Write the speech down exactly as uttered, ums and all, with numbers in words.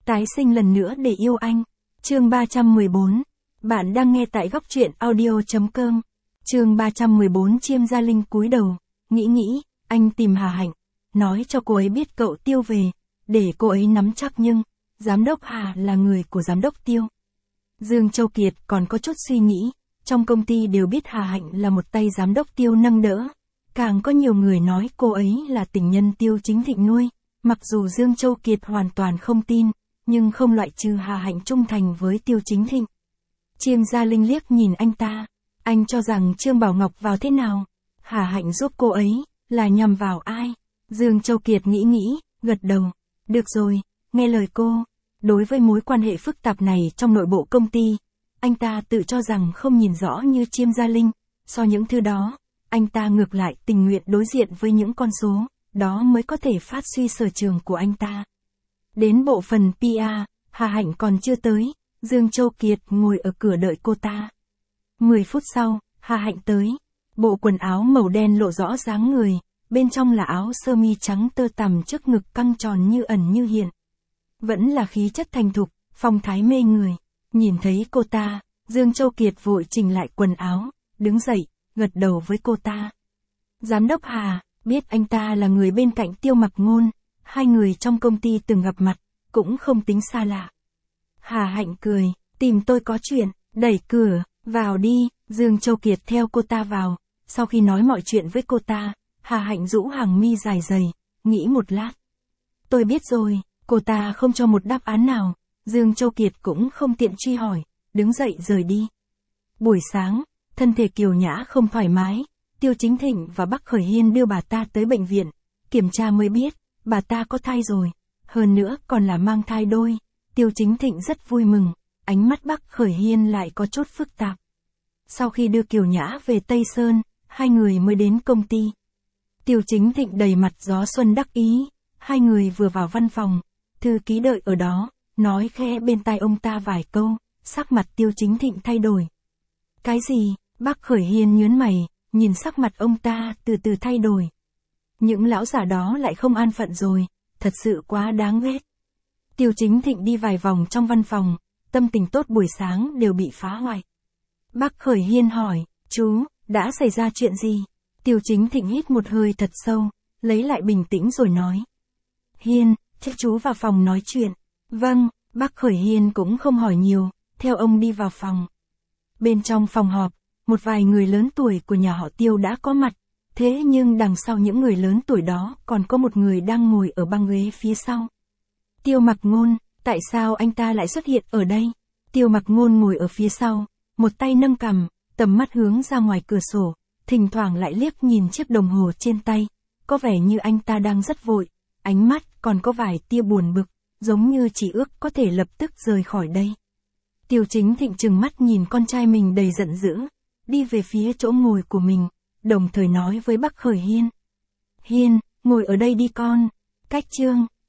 Tái sinh lần nữa để yêu anh. Chương ba trăm mười bốn. Bạn đang nghe tại góc truyện audio chấm com. Chương ba trăm mười bốn. Chiêm Gia Linh cúi đầu, nghĩ nghĩ, anh tìm Hà Hạnh, nói cho cô ấy biết cậu Tiêu về, để cô ấy nắm chắc nhưng, giám đốc Hà là người của giám đốc Tiêu. Dương Châu Kiệt còn có chút suy nghĩ, trong công ty đều biết Hà Hạnh là một tay giám đốc Tiêu nâng đỡ. Càng có nhiều người nói cô ấy là tình nhân Tiêu Chính Thịnh nuôi, mặc dù Dương Châu Kiệt hoàn toàn không tin, nhưng không loại trừ Hà Hạnh trung thành với Tiêu Chính Thịnh. Chiêm Gia Linh liếc nhìn anh ta, anh cho rằng Trương Bảo Ngọc vào thế nào? Hà Hạnh giúp cô ấy, là nhằm vào ai? Dương Châu Kiệt nghĩ nghĩ, gật đầu. Được rồi, nghe lời cô. Đối với mối quan hệ phức tạp này trong nội bộ công ty, anh ta tự cho rằng không nhìn rõ như Chiêm Gia Linh. So những thứ đó, anh ta ngược lại tình nguyện đối diện với những con số, đó mới có thể phát huy sở trường của anh ta. Đến bộ phận pê e, Hà Hạnh còn chưa tới, Dương Châu Kiệt ngồi ở cửa đợi cô ta. mười phút sau, Hà Hạnh tới. Bộ quần áo màu đen lộ rõ dáng người, bên trong là áo sơ mi trắng tơ tằm trước ngực căng tròn như ẩn như hiện. Vẫn là khí chất thành thục, phong thái mê người. Nhìn thấy cô ta, Dương Châu Kiệt vội chỉnh lại quần áo, đứng dậy, gật đầu với cô ta. Giám đốc Hà, biết anh ta là người bên cạnh Tiêu Mặc Ngôn, hai người trong công ty từng gặp mặt, cũng không tính xa lạ. Hà Hạnh cười, tìm tôi có chuyện, đẩy cửa, vào đi. Dương Châu Kiệt theo cô ta vào, sau khi nói mọi chuyện với cô ta, Hà Hạnh rũ hàng mi dài dày, nghĩ một lát. Tôi biết rồi, cô ta không cho một đáp án nào, Dương Châu Kiệt cũng không tiện truy hỏi, đứng dậy rời đi. Buổi sáng, thân thể Kiều Nhã không thoải mái, Tiêu Chính Thịnh và Bắc Khởi Hiên đưa bà ta tới bệnh viện, kiểm tra mới biết, bà ta có thai rồi, hơn nữa còn là mang thai đôi. Tiêu Chính Thịnh rất vui mừng, ánh mắt Bắc Khởi Hiên lại có chút phức tạp. Sau khi đưa Kiều Nhã về Tây Sơn, hai người mới đến công ty. Tiêu Chính Thịnh đầy mặt gió xuân đắc ý, hai người vừa vào văn phòng, thư ký đợi ở đó, nói khẽ bên tai ông ta vài câu, sắc mặt Tiêu Chính Thịnh thay đổi. Cái gì? Bắc Khởi Hiên nhướng mày, nhìn sắc mặt ông ta từ từ thay đổi. Những lão già đó lại không an phận rồi, thật sự quá đáng ghét. Tiêu Chính Thịnh đi vài vòng trong văn phòng, tâm tình tốt buổi sáng đều bị phá hoại. Bắc Khởi Hiên hỏi, chú, đã xảy ra chuyện gì? Tiêu Chính Thịnh hít một hơi thật sâu, lấy lại bình tĩnh rồi nói. Hiên, chắc chú vào phòng nói chuyện. Vâng, Bắc Khởi Hiên cũng không hỏi nhiều, theo ông đi vào phòng. Bên trong phòng họp, một vài người lớn tuổi của nhà họ Tiêu đã có mặt, thế nhưng đằng sau những người lớn tuổi đó còn có một người đang ngồi ở băng ghế phía sau. Tiêu Mặc Ngôn, tại sao anh ta lại xuất hiện ở đây? Tiêu Mặc Ngôn ngồi ở phía sau, một tay nâng cằm, tầm mắt hướng ra ngoài cửa sổ, thỉnh thoảng lại liếc nhìn chiếc đồng hồ trên tay, có vẻ như anh ta đang rất vội, ánh mắt còn có vài tia buồn bực, giống như chỉ ước có thể lập tức rời khỏi đây. Tiêu Chính Thịnh trừng mắt nhìn con trai mình đầy giận dữ, đi về phía chỗ ngồi của mình, đồng thời nói với Bắc Khởi Hiên. Hiên, ngồi ở đây đi con. Cách Trương,